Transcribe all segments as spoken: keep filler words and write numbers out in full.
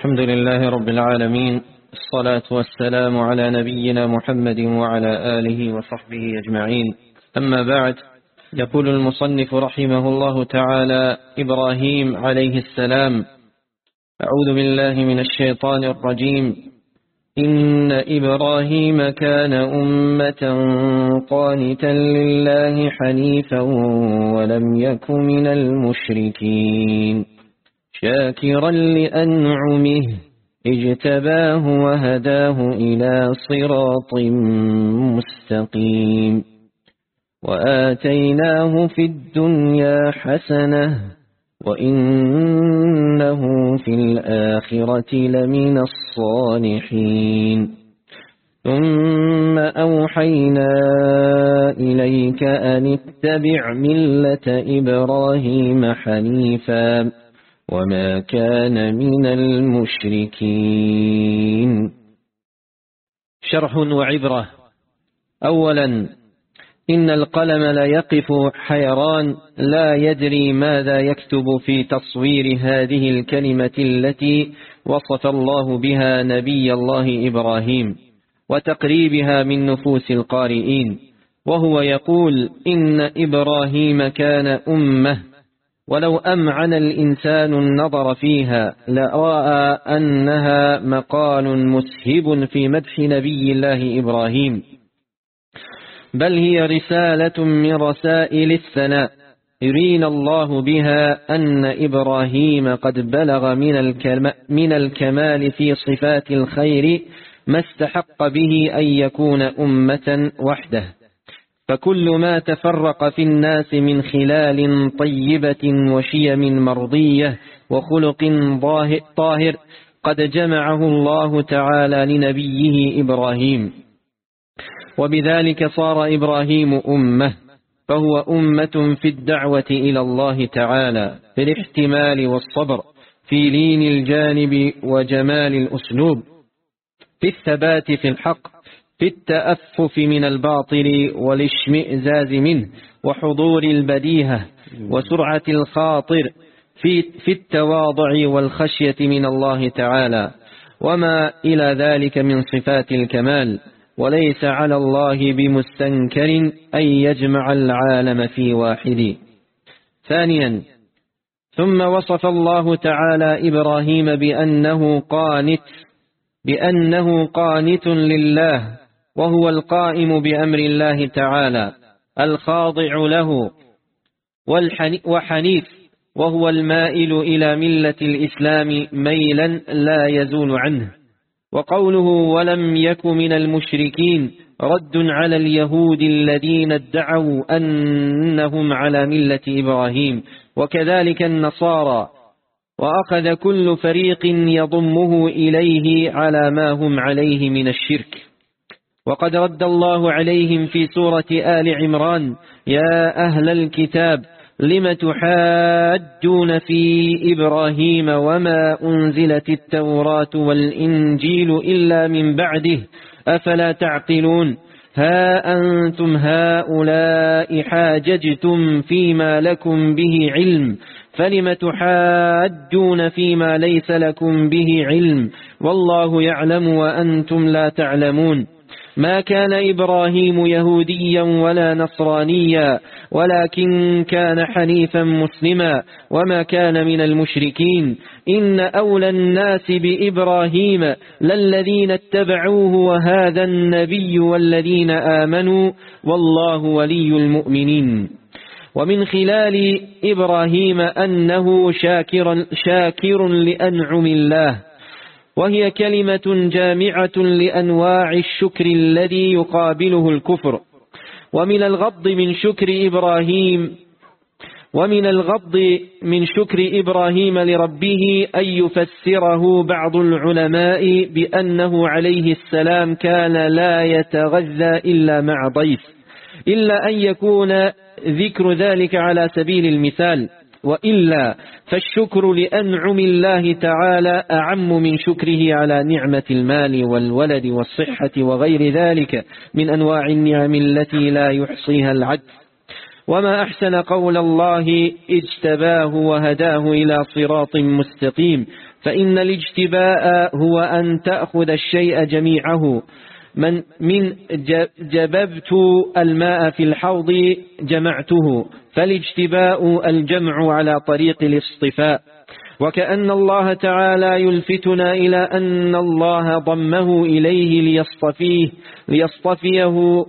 الحمد لله رب العالمين، الصلاة والسلام على نبينا محمد وعلى آله وصحبه أجمعين. أما بعد، يقول المصنف رحمه الله تعالى: إبراهيم عليه السلام. أعوذ بالله من الشيطان الرجيم. إن إبراهيم كان أمة قانتا لله حنيفا ولم يك من المشركين شاكرا لأنعمه اجتباه وهداه إلى صراط مستقيم وآتيناه في الدنيا حسنة وإنه في الآخرة لمن الصالحين. ثم أوحينا إليك أن اتبع ملة إبراهيم حنيفا وما كان من المشركين. شرح وعبرة. أولا، إن القلم لا يقف حيران لا يدري ماذا يكتب في تصوير هذه الكلمة التي وصف الله بها نبي الله إبراهيم وتقريبها من نفوس القارئين، وهو يقول: إن إبراهيم كان أمة. ولو أمعن الإنسان النظر فيها لرأى أنها مقال مسهب في مدح نبي الله إبراهيم، بل هي رسالة من رسائل الثناء يرينا الله بها أن إبراهيم قد بلغ من الكمال في صفات الخير ما استحق به أن يكون أمة وحده. فكل ما تفرق في الناس من خلال طيبة وشيم مرضية وخلق طاهر قد جمعه الله تعالى لنبيه إبراهيم، وبذلك صار إبراهيم أمة، فهو أمة في الدعوة إلى الله تعالى، في الاحتمال والصبر، في لين الجانب وجمال الأسلوب، في الثبات في الحق، في التأفف من الباطل والاشمئزاز منه، وحضور البديهة وسرعة الخاطر، في, في التواضع والخشية من الله تعالى، وما إلى ذلك من صفات الكمال. وليس على الله بمستنكر أن يجمع العالم في واحد. ثانيا، ثم وصف الله تعالى إبراهيم بأنه قانت بأنه قانت لله، وهو القائم بأمر الله تعالى الخاضع له، وحنيف، وهو المائل إلى ملة الإسلام ميلا لا يزول عنه. وقوله ولم يك من المشركين رد على اليهود الذين ادعوا أنهم على ملة إبراهيم، وكذلك النصارى، وأخذ كل فريق يضمه إليه على ما هم عليه من الشرك. وقد رد الله عليهم في سورة آل عمران: يا أهل الكتاب لم تحاجون في إبراهيم وما أنزلت التوراة والإنجيل إلا من بعده أفلا تعقلون ها أنتم هؤلاء حاججتم فيما لكم به علم فلم تحاجون فيما ليس لكم به علم والله يعلم وأنتم لا تعلمون. ما كان إبراهيم يهوديا ولا نصرانيا ولكن كان حنيفا مسلما وما كان من المشركين. إن أولى الناس بإبراهيم للذين اتبعوه وهذا النبي والذين آمنوا والله ولي المؤمنين. ومن خلال إبراهيم أنه شاكر, شاكر لأنعم الله، وهي كلمة جامعة لأنواع الشكر الذي يقابله الكفر. ومن الغض من شكر إبراهيم ومن الغض من شكر إبراهيم لربه أن يفسره بعض العلماء بأنه عليه السلام كان لا يتغذى إلا مع ضيف، إلا أن يكون ذكر ذلك على سبيل المثال، وإلا فالشكر لأنعم الله تعالى أعم من شكره على نعمة المال والولد والصحة وغير ذلك من أنواع النعم التي لا يحصيها العد. وما أحسن قول الله اجتباه وهداه إلى صراط مستقيم، فإن الاجتباء هو أن تأخذ الشيء جميعه. من, من جببت الماء في الحوض جمعته، فالاجتباء الجمع على طريق الاصطفاء. وكأن الله تعالى يلفتنا إلى أن الله ضمه إليه ليصطفيه, ليصطفيه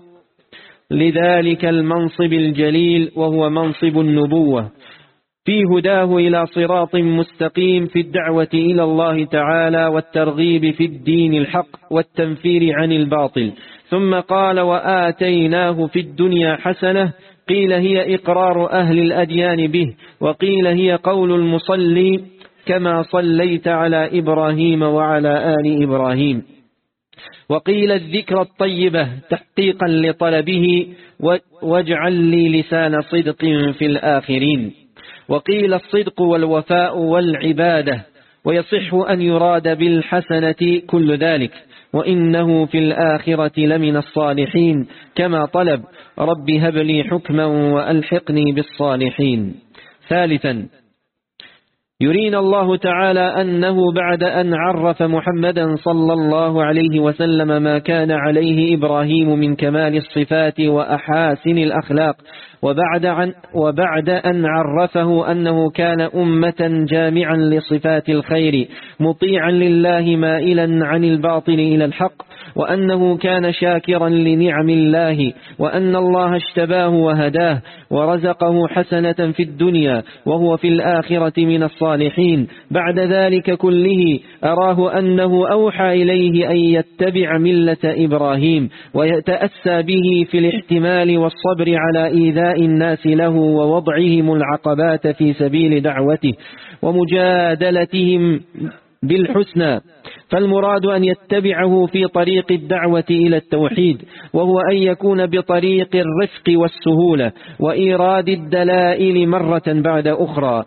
لذلك المنصب الجليل، وهو منصب النبوة، في هداه إلى صراط مستقيم في الدعوة إلى الله تعالى والترغيب في الدين الحق والتنفير عن الباطل. ثم قال: وآتيناه في الدنيا حسنة، قيل هي إقرار أهل الأديان به، وقيل هي قول المصلي كما صليت على إبراهيم وعلى آل إبراهيم، وقيل الذكر الطيبة تحقيقا لطلبه واجعل لي لسان صدق في الآخرين، وقيل الصدق والوفاء والعبادة، ويصح أن يراد بالحسنة كل ذلك، وإنه في الآخرة لمن الصالحين، كما طلب: رب هب لي حكما وألحقني بالصالحين. ثالثا، يرينا الله تعالى أنه بعد أن عرف محمدا صلى الله عليه وسلم ما كان عليه إبراهيم من كمال الصفات وأحاسن الأخلاق، وبعد, عن وبعد أن عرفه أنه كان أمة جامعا لصفات الخير مطيعا لله مائلا عن الباطل إلى الحق، وأنه كان شاكرا لنعم الله، وأن الله اشتباه وهداه ورزقه حسنة في الدنيا وهو في الآخرة من الصالحين. بعد ذلك كله أراه أنه أوحى إليه أن يتبع ملة إبراهيم ويتأسى به في الاحتمال والصبر على إيذاء الناس له ووضعهم العقبات في سبيل دعوته ومجادلتهم بالحسنى. فالمراد أن يتبعه في طريق الدعوة إلى التوحيد، وهو أن يكون بطريق الرفق والسهولة وإيراد الدلائل مرة بعد أخرى.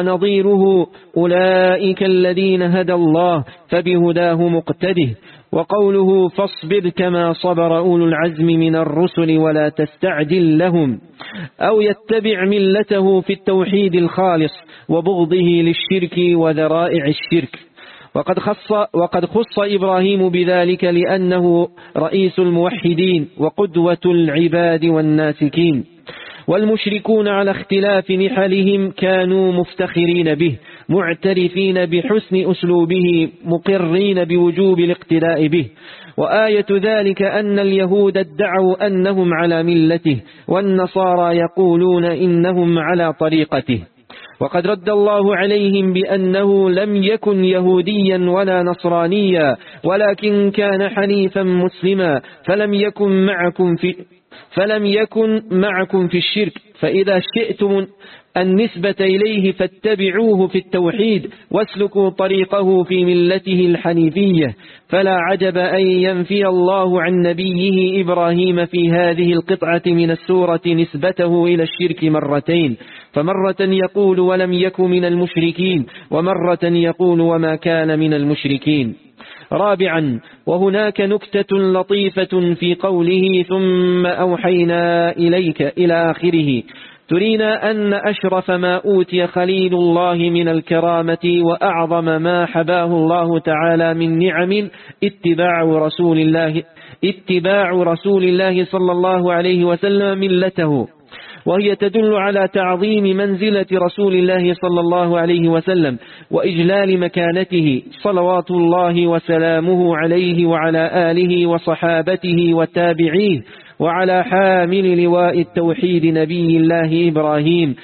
ونظيره أولئك الذين هدى الله فبهداه مقتده. وقوله فاصبر كما صبر أولو العزم من الرسل ولا تستعجل لهم، أو يتبع ملته في التوحيد الخالص وبغضه للشرك وذرائع الشرك. وقد خص, وقد خص إبراهيم بذلك لأنه رئيس الموحدين وقدوة العباد والناسكين، والمشركون على اختلاف نحلهم كانوا مفتخرين به معترفين بحسن أسلوبه مقرين بوجوب الاقتداء به. وآية ذلك أن اليهود ادعوا أنهم على ملته، والنصارى يقولون إنهم على طريقته، وقد رد الله عليهم بأنه لم يكن يهوديا ولا نصرانيا، ولكن كان حنيفا مسلما، فلم يكن معكم في فلم يكن معكم في الشرك، فإذا شئتم النسبة إليه فاتبعوه في التوحيد واسلكوا طريقه في ملته الحنيفية. فلا عجب أن ينفي الله عن نبيه إبراهيم في هذه القطعة من السورة نسبته إلى الشرك مرتين، فمرة يقول ولم يكن من المشركين، ومرة يقول وما كان من المشركين. رابعا، وهناك نكتة لطيفة في قوله ثم أوحينا إليك إلى آخره، ترينا أن أشرف ما أوتي خليل الله من الكرامة وأعظم ما حباه الله تعالى من نعم اتباع رسول الله اتباع رسول الله صلى الله عليه وسلم ملته، وهي تدل على تعظيم منزلة رسول الله صلى الله عليه وسلم وإجلال مكانته صلوات الله وسلامه عليه وعلى آله وصحابته وتابعيه، وعلى حامل لواء التوحيد نبي الله إبراهيم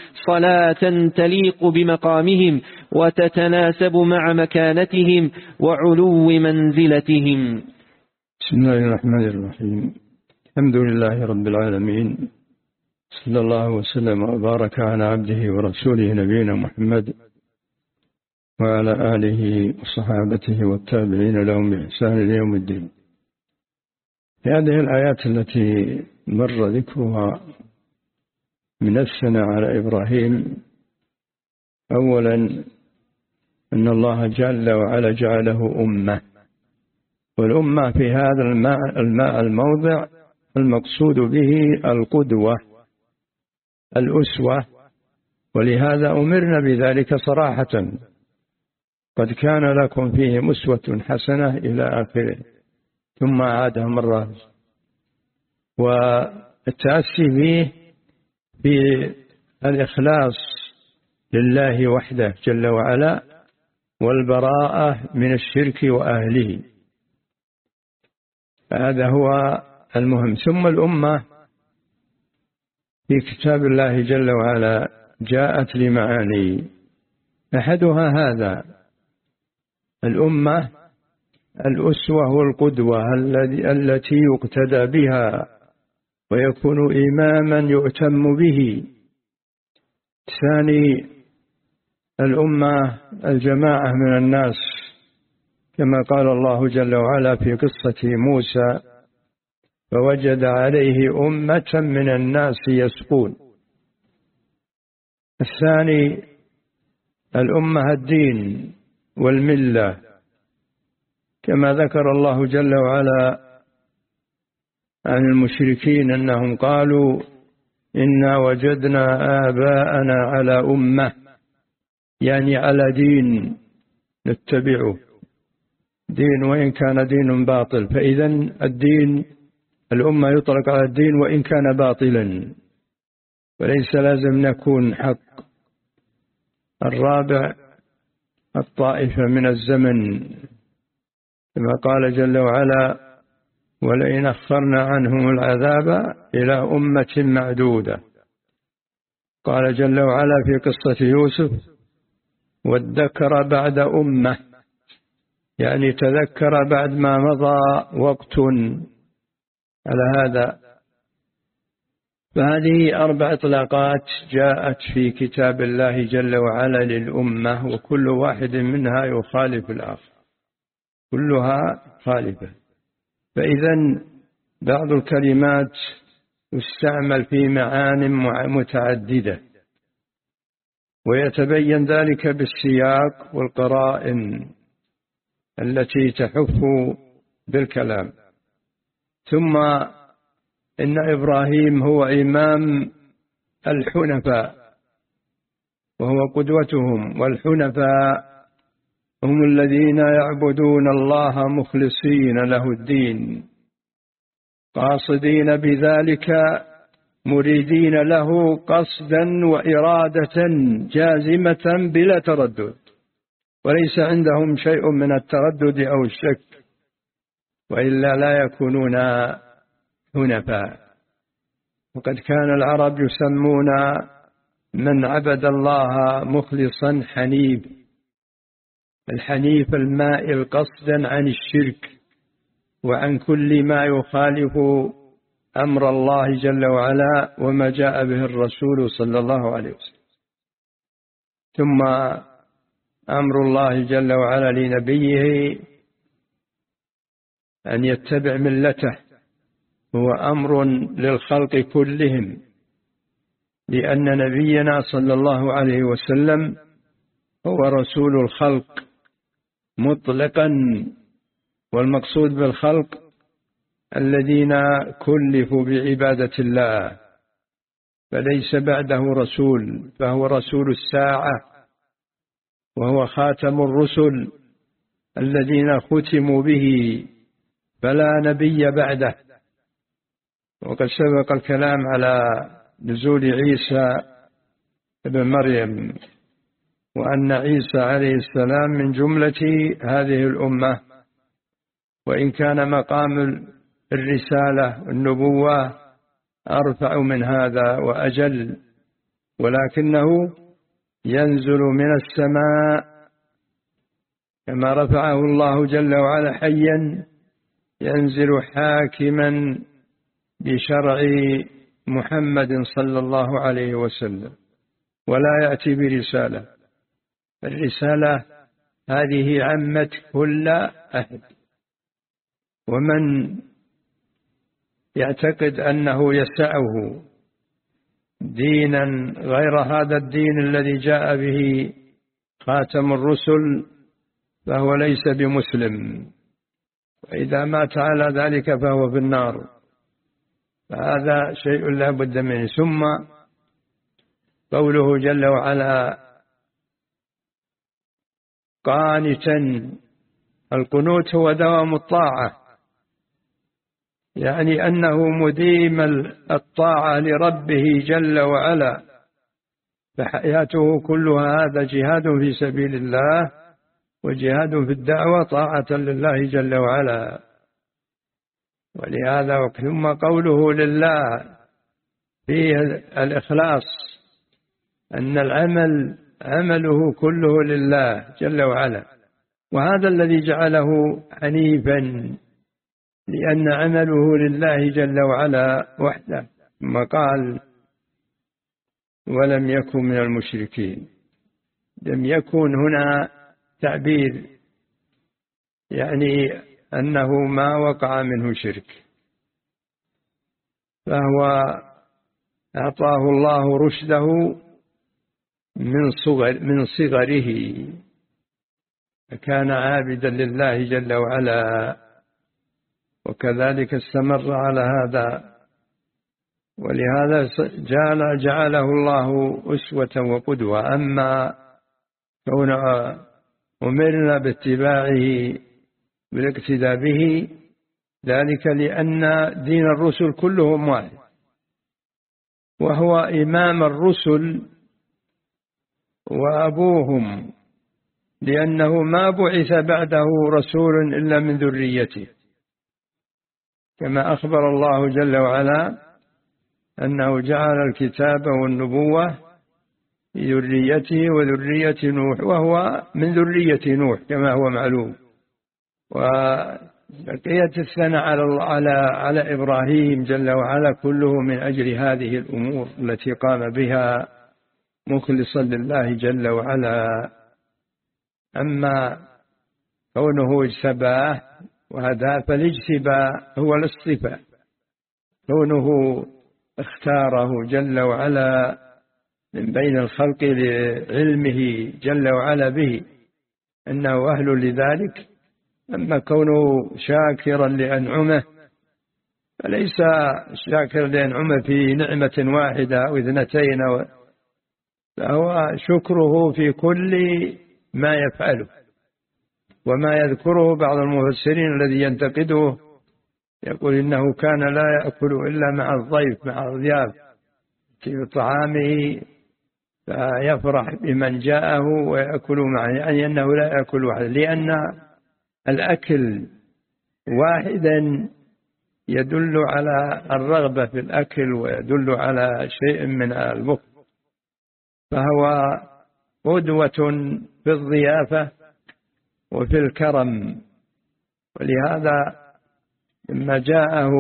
صلاة تليق بمقامهم وتتناسب مع مكانتهم وعلو منزلتهم. بسم الله الرحمن الرحيم. الحمد لله رب العالمين، صلى الله وسلم وبارك على عبده ورسوله نبينا محمد وعلى آله وصحابته والتابعين لهم بإحسان إلى يوم الدين. في هذه الآيات التي مر ذكرها من الثناء على إبراهيم، أولا أن الله جل وعلا جعله أمة، والأمة في هذا الماء الماء الموضع المقصود به القدوة، الأسوة، ولهذا أمرنا بذلك صراحة: قد كان لكم فيهم أسوة حسنة إلى آخره، ثم عادها مرة. والتأسي فيه في الإخلاص لله وحده جل وعلا، والبراءة من الشرك وأهله، هذا هو المهم. ثم الأمة في كتاب الله جل وعلا جاءت لمعاني، أحدها هذا: الأمة الأسوة والقدوة التي يقتدى بها ويكون إماما يؤتم به. ثاني الأمة الجماعة من الناس، كما قال الله جل وعلا في قصة موسى: فوجد عليه أمة من الناس يسقون. الثاني الأمة الدين والملة، كما ذكر الله جل وعلا عن المشركين أنهم قالوا: إنا وجدنا آباءنا على أمة، يعني على دين نتبعه، دين وإن كان دين باطل. فإذا الدين الأمة يطلق على الدين وإن كان باطلا، وليس لازم نكون حق. الرابع الطائفة من الزمن، كما قال جل وعلا: ولئن أخرنا عنهم العذاب إلى أمة معدودة. قال جل وعلا في قصة يوسف: وادكر بعد أمة، يعني تذكر بعد ما مضى وقت على هذا. فهذه أربع إطلاقات جاءت في كتاب الله جل وعلا للأمة، وكل واحد منها يخالف الآخر، كلها خالفة. فإذا بعض الكلمات يستعمل في معان متعددة، ويتبين ذلك بالسياق والقرائن التي تحف بالكلام. ثم إن إبراهيم هو إمام الحنفاء وهو قدوتهم، والحنفاء هم الذين يعبدون الله مخلصين له الدين، قاصدين بذلك مريدين له قصدا وإرادة جازمة بلا تردد، وليس عندهم شيء من التردد أو الشك، وإلا لا يكونون حنفاء. وقد كان العرب يسمون من عبد الله مخلصا حنيف، الحنيف المائل قصدا عن الشرك وعن كل ما يخالف أمر الله جل وعلا وما جاء به الرسول صلى الله عليه وسلم. ثم أمر الله جل وعلا لنبيه أن يتبع ملته هو أمر للخلق كلهم، لأن نبينا صلى الله عليه وسلم هو رسول الخلق مطلقا، والمقصود بالخلق الذين كلفوا بعبادة الله، فليس بعده رسول، فهو رسول الساعة، وهو خاتم الرسل الذين ختموا به، فلا نبي بعده. وقد سبق الكلام على نزول عيسى ابن مريم، وأن عيسى عليه السلام من جملة هذه الأمة، وإن كان مقام الرسالة النبوة أرفع من هذا وأجل، ولكنه ينزل من السماء كما رفعه الله جل وعلا حيا، ينزل حاكما بشرع محمد صلى الله عليه وسلم، ولا يأتي برسالة. الرسالة هذه عمت كل أحد، ومن يعتقد أنه يسعه دينا غير هذا الدين الذي جاء به خاتم الرسل فهو ليس بمسلم، وإذا مات على ذلك فهو في النار، فهذا شيء لا بد منه. ثم قوله جل وعلا قانتا، القنوت هو دوام الطاعة، يعني أنه مديم الطاعة لربه جل وعلا، فحياته كلها هذا جهاد في سبيل الله وجهاد في الدعوة طاعة لله جل وعلا. ولهذا ثم قوله لله فيه الإخلاص، أن العمل عمله كله لله جل وعلا، وهذا الذي جعله حنيفا، لأن عمله لله جل وعلا وحده. ثم قال ولم يكن من المشركين. لم يكن هنا تعبير يعني أنه ما وقع منه شرك، فهو أعطاه الله رشده من صغر من صغره، فكان عابدا لله جل وعلا، وكذلك استمر على هذا، ولهذا جعل جعله الله أسوة وقدوة. أما كون أمرنا باتباعه بالاقتداء به، ذلك لأن دين الرسل كلهم واحد، وهو إمام الرسل وأبوهم، لأنه ما بعث بعده رسول إلا من ذريته، كما أخبر الله جل وعلا أنه جعل الكتاب والنبوة لذريته وذرية نوح، وهو من ذرية نوح كما هو معلوم. وبقية الثناء على على على إبراهيم جل وعلا كله من أجل هذه الأمور التي قام بها مخلصا لله جل وعلا. أما كونه اجتباه وهذا، فالاجتباء هو الاصطفاء، كونه اختاره جل وعلا من بين الخلق لعلمه جل وعلا به أنه أهل لذلك. أما كونه شاكرا لأنعمه، فليس شاكرا لأنعمه في نعمة واحدة أو اثنتين، فهو شكره في كل ما يفعله. وما يذكره بعض المفسرين الذي ينتقده يقول إنه كان لا يأكل إلا مع الضيف مع الضياف في طعامه، فيفرح بمن جاءه ويأكل معه، يعني أنه لا يأكل واحد، لأن الأكل واحدا يدل على الرغبة في الأكل ويدل على شيء من البخل، فهو قدوة في الضيافة وفي الكرم. ولهذا لما جاءه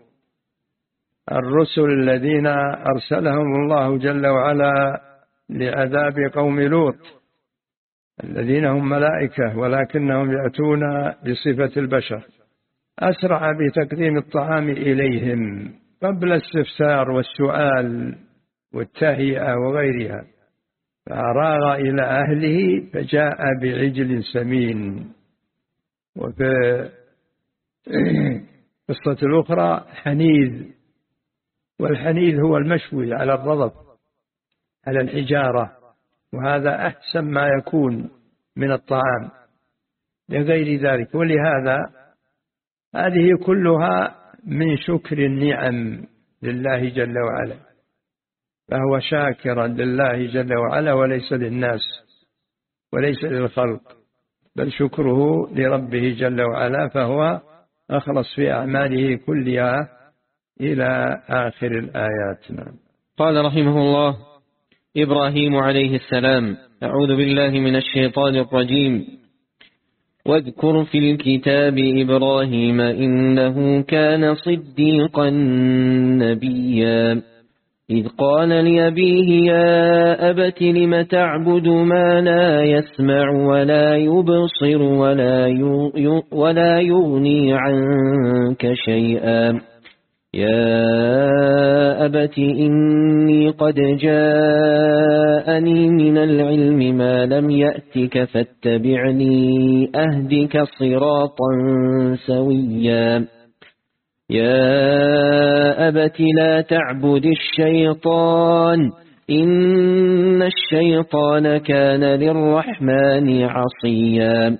الرسل الذين أرسلهم الله جل وعلا لعذاب قوم لوط، الذين هم ملائكة ولكنهم يأتون بصفة البشر، أسرع بتقديم الطعام إليهم قبل الاستفسار والسؤال والتهيئة وغيرها، فأراغ إلى أهله فجاء بعجل سمين. وفي قصة الأخرى حنيذ، والحنيذ هو المشوي على الرضب على الحجارة، وهذا أحسن ما يكون من الطعام لغير ذلك. ولهذا هذه كلها من شكر النعم لله جل وعلا، فهو شاكرا لله جل وعلا وليس للناس وليس للخلق، بل شكره لربه جل وعلا، فهو أخلص في أعماله كلها إلى آخر الآيات. قال رحمه الله: إبراهيم عليه السلام. أعوذ بالله من الشيطان الرجيم. واذكر في الكتاب إبراهيم إنه كان صديقا نبيا إذ قال لأبيه يا أبت لم تعبد ما لا يسمع ولا يبصر ولا يغني عنك شيئا يا أبت إني قد جاءني من العلم ما لم يأتك فاتبعني أهدك صراطا سويا يا أبت لا تعبد الشيطان إن الشيطان كان للرحمن عصيا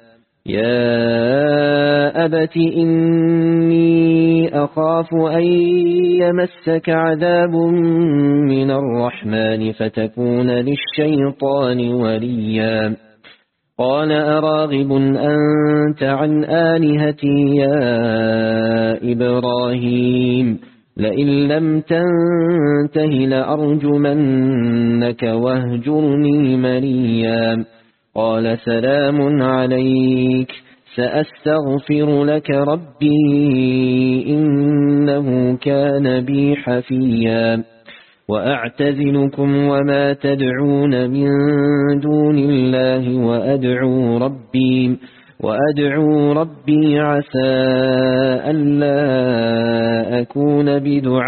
يا أبت إني أخاف أن يمسك عذاب من الرحمن فتكون للشيطان وليا قال أراغب أنت عن آلهتي يا إبراهيم لئن لم تنته لأرجمنك واهجرني مليا قال سلام عليك سأستغفر لك ربي إنه كان بي حفيا وأعتزلكم وما تدعون من دون الله وأدعو ربي وأدعو ربي عسى ألا أكون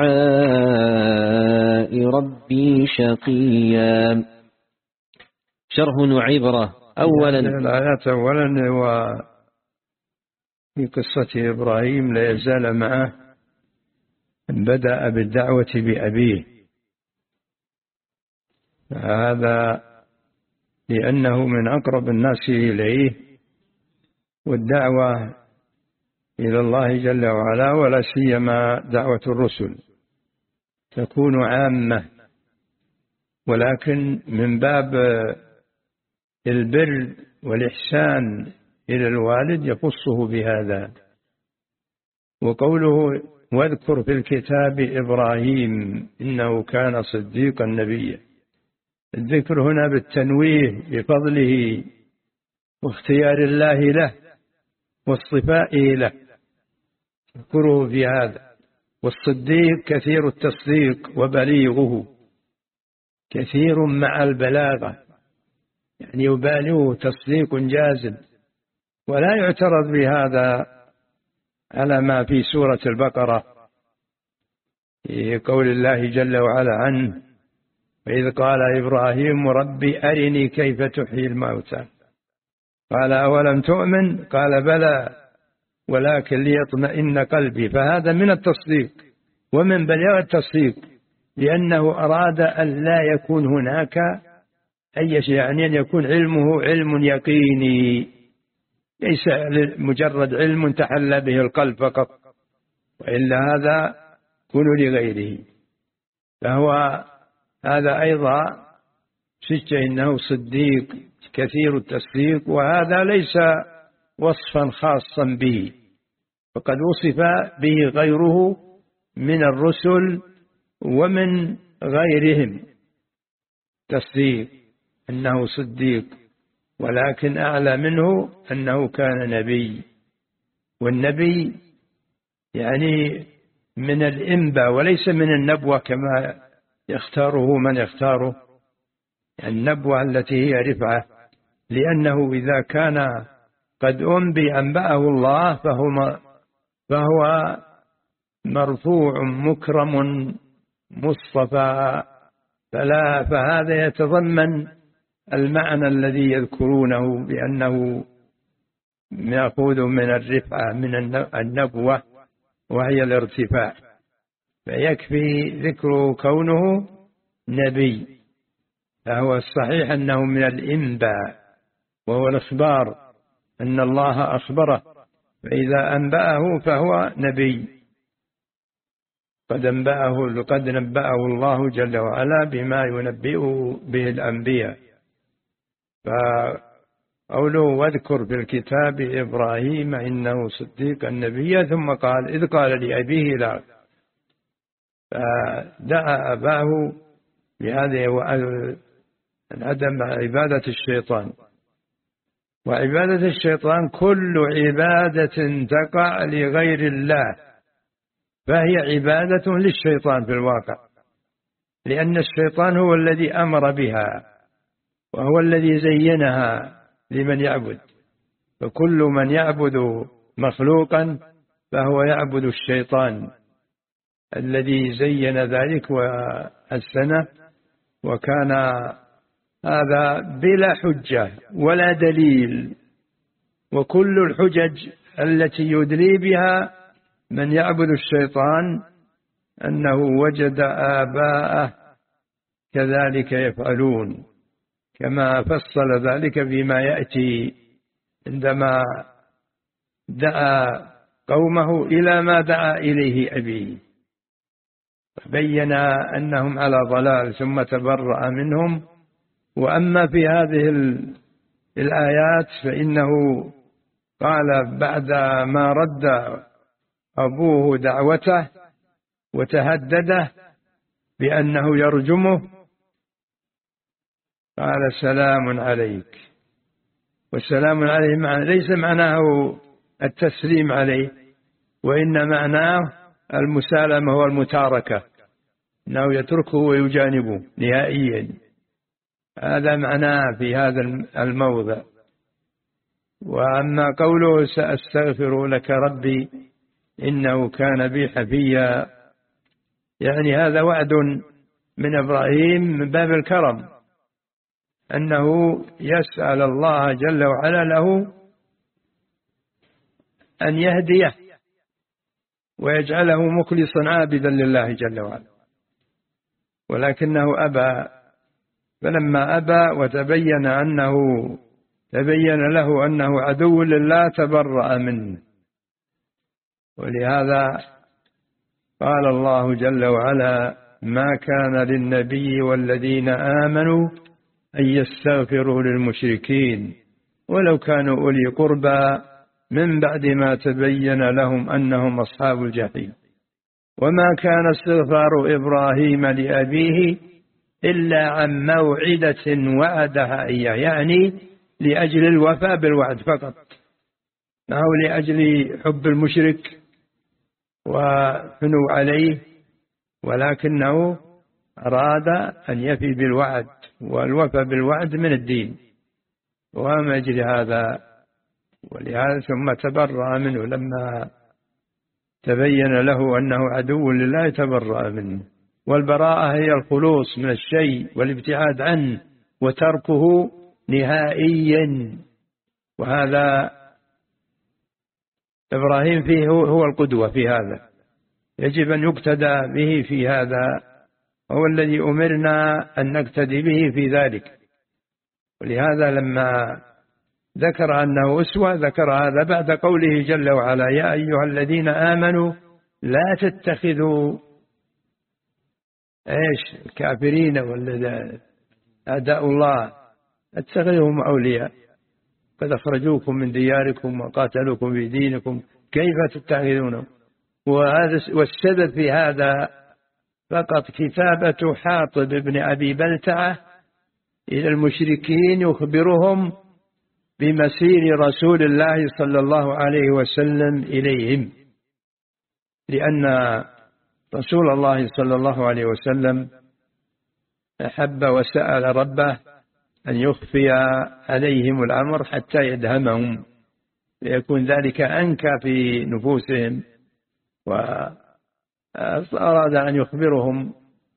بدعاء ربي شقيا. شرح وعبرة. أولا الآيات أولا وفي قصة إبراهيم لا يزال معه بدأ بالدعوة بأبيه، هذا لأنه من أقرب الناس إليه، والدعوة إلى الله جل وعلا ولا سيما دعوة الرسل تكون عامة، ولكن من باب البر والإحسان إلى الوالد يخصه بهذا. وقوله واذكر في الكتاب إبراهيم إنه كان صديقا نبيا، الذكر هنا بالتنويه بفضله واختيار الله له واصطفائه له، اذكره في هذا. والصديق كثير التصديق وبليغه، كثير مع البلاغة، يعني يبالغه تصديق جازم. ولا يعترض بهذا على ما في سورة البقرة في قول الله جل وعلا عنه وإذ قال إبراهيم ربي أرني كيف تحيي الموتى قال أولم تؤمن قال بلى ولكن ليطمئن قلبي، فهذا من التصديق ومن بلاغ التصديق، لأنه أراد أن لا يكون هناك أي شيء، يعني أن يكون علمه علم يقيني ليس مجرد علم تحلى به القلب فقط، وإلا هذا كن لغيره. فهو هذا أيضا شك إنه صديق كثير التصديق، وهذا ليس وصفا خاصا به، فقد وصف به غيره من الرسل ومن غيرهم تصديق أنه صديق، ولكن أعلى منه أنه كان نبي. والنبي يعني من الإنبا وليس من النبوة كما يختاره من يختاره، يعني النبوة التي هي رفعة، لأنه إذا كان قد أنبي أنبأه الله فهو, فهو مرفوع مكرم مصطفى، فلا فهذا يتضمن المعنى الذي يذكرونه بأنه مأخوذ من الرفعة من النبوة وهي الارتفاع، فيكفي ذكر كونه نبي. فهو الصحيح أنه من الإنباء وهو الإخبار، أن الله أخبره، فإذا أنبأه فهو نبي، قد أنبأه قد نبأه الله جل وعلا بما ينبئه به الأنبياء. فقوله واذكر في الكتاب إبراهيم إنه صديق النبي، ثم قال إذ قال لأبيه لا، فدعا أباه بهذه عدم عبادة الشيطان. وعبادة الشيطان كل عبادة تقع لغير الله فهي عبادة للشيطان في الواقع، لأن الشيطان هو الذي أمر بها وهو الذي زينها لمن يعبد، فكل من يعبد مخلوقا فهو يعبد الشيطان الذي زين ذلك وحسنه، وكان هذا بلا حجة ولا دليل. وكل الحجج التي يدلي بها من يعبد الشيطان أنه وجد آباءه كذلك يفعلون، كما فصل ذلك فيما يأتي عندما دعا قومه إلى ما دعا إليه أبيه، بين أنهم على ضلال ثم تبرأ منهم. وأما في هذه الآيات فإنه قال بعد ما رد أبوه دعوته وتهدده بأنه يرجمه، قال سلام عليك. والسلام عليه معنى ليس معناه التسليم عليه، وإن معناه المسالمة والمتاركة، أنه يتركه ويجانبه نهائيا. هذا معناه في هذا الموضع. وأما قوله سأستغفر لك ربي إنه كان بي حفيا، يعني هذا وعد من إبراهيم من باب الكرم، أنه يسأل الله جل وعلا له أن يهديه ويجعله مخلصا عابدا لله جل وعلا، ولكنه أبى. فلما أبى وتبين أنه تبين له أنه عدو لله تبرأ منه. ولهذا قال الله جل وعلا ما كان للنبي والذين آمنوا أن يستغفروا للمشركين ولو كانوا أولي قربى من بعد ما تبين لهم أنهم أصحاب الجحيم. وما كان استغفار إبراهيم لأبيه إلا عن موعدة وعدها إياه، يعني لأجل الوفاء بالوعد فقط، ما هو لأجل حب المشرك وحنو عليه، ولكنه أراد أن يفي بالوعد، والوفاء بالوعد من الدين، وما أجل هذا. ولهذا ثم تبرأ منه لما تبين له أنه عدو لله تبرأ منه. والبراءة هي الخلوص من الشيء والابتعاد عنه وتركه نهائيا. وهذا إبراهيم فيه هو القدوة في هذا، يجب أن يقتدى به في هذا، هو الذي أمرنا أن نقتدي به في ذلك. ولهذا لما ذكر أنه أسوة ذكر هذا بعد قوله جل وعلا يا أيها الذين آمنوا لا تتخذوا إيش الكافرين والذين أعداء الله اتخذهم أولياء قد أخرجوكم من دياركم وقاتلوكم في دينكم كيف تتخذونهم. وهذا والسبب في هذا فقط كتابة حاطب بن أبي بلتعة إلى المشركين يخبرهم بمسير رسول الله صلى الله عليه وسلم إليهم، لأن رسول الله صلى الله عليه وسلم أحب وسأل ربه أن يخفي عليهم الأمر حتى يدهمهم، ليكون ذلك أنكى في نفوسهم. وأراد أن يخبرهم،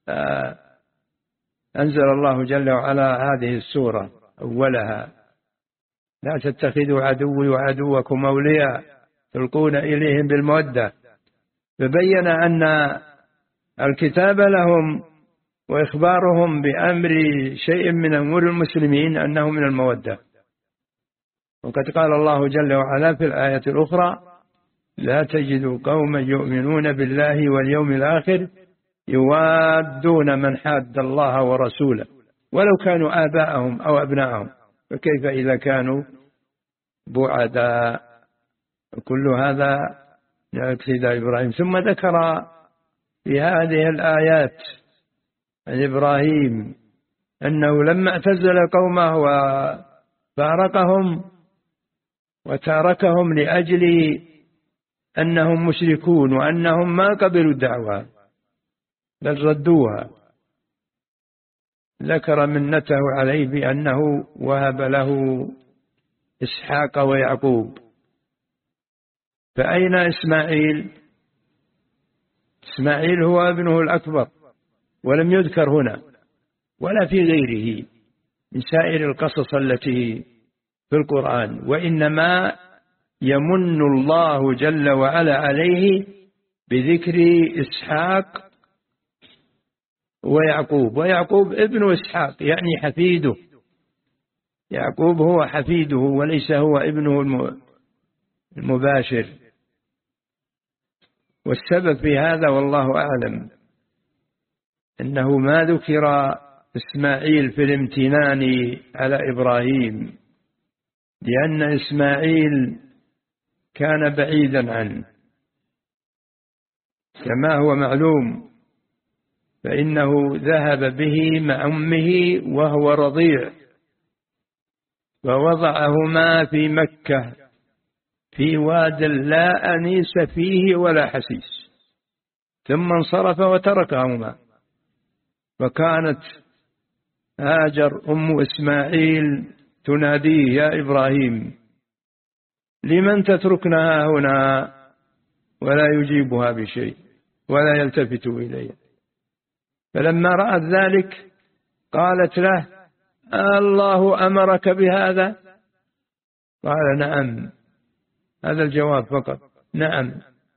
أنزل الله جل وعلا هذه السورة أولها لا تتخذوا عدوي وعدوكم أولياء تلقون إليهم بالمودة. فبين أن الكتاب لهم وإخبارهم بأمر شيء من أمور المسلمين أنه من المودة. وقد قال الله جل وعلا في الآية الأخرى لا تجد قوما يؤمنون بالله واليوم الآخر يوادون من حاد الله ورسوله ولو كانوا آباءهم أو أبناءهم فكيف إذا كانوا بعداء. كل هذا اقتداء إبراهيم. ثم ذكر في هذه الآيات عن إبراهيم أنه لما اعتزل قومه وفارقهم وتاركهم لأجل أنهم مشركون وأنهم ما قبلوا الدعوة بل ردوها، ذكر منته عليه بأنه وهب له إسحاق ويعقوب. فأين إسماعيل؟ إسماعيل هو ابنه الأكبر ولم يذكر هنا ولا في غيره من سائر القصص التي في القرآن، وإنما يمن الله جل وعلا عليه بذكر إسحاق ويعقوب، ويعقوب ابن إسحاق يعني حفيده، يعقوب هو حفيده وليس هو ابنه المباشر. والسبب في هذا والله أعلم أنه ما ذكر إسماعيل في الامتنان على إبراهيم، لأن إسماعيل كان بعيدا عنه كما هو معلوم، فإنه ذهب به مع أمه وهو رضيع، ووضعهما في مكة في واد لا أنيس فيه ولا حسيس، ثم انصرف وتركهما. وكانت هاجر أم إسماعيل تناديه: يا إبراهيم لمن تتركنا هنا؟ ولا يجيبها بشيء ولا يلتفت إليها. فلما رأت ذلك قالت له: الله أمرك بهذا؟ قال: نعم. هذا الجواب فقط، نعم.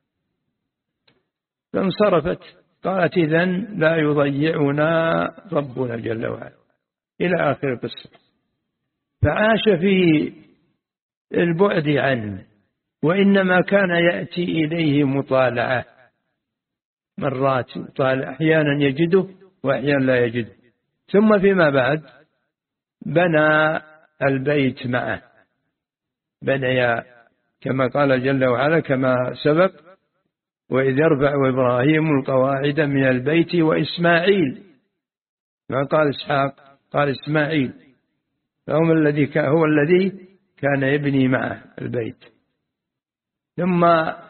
فانصرفت. قالت: إذن لا يضيعنا ربنا جل وعلا، إلى آخر القصة. فعاش في البعد عنه، وإنما كان يأتي إليه مطالعة مرات، طالع أحيانا يجده وأحيانا لا يجده. ثم فيما بعد بنى البيت معه، بني كما قال جل وعلا كما سبق: وإذ يرفع إبراهيم القواعد من البيت وإسماعيل، ما قال إسحاق، قال إسماعيل، فهو الذي هو الذي كان يبني معه البيت. ثم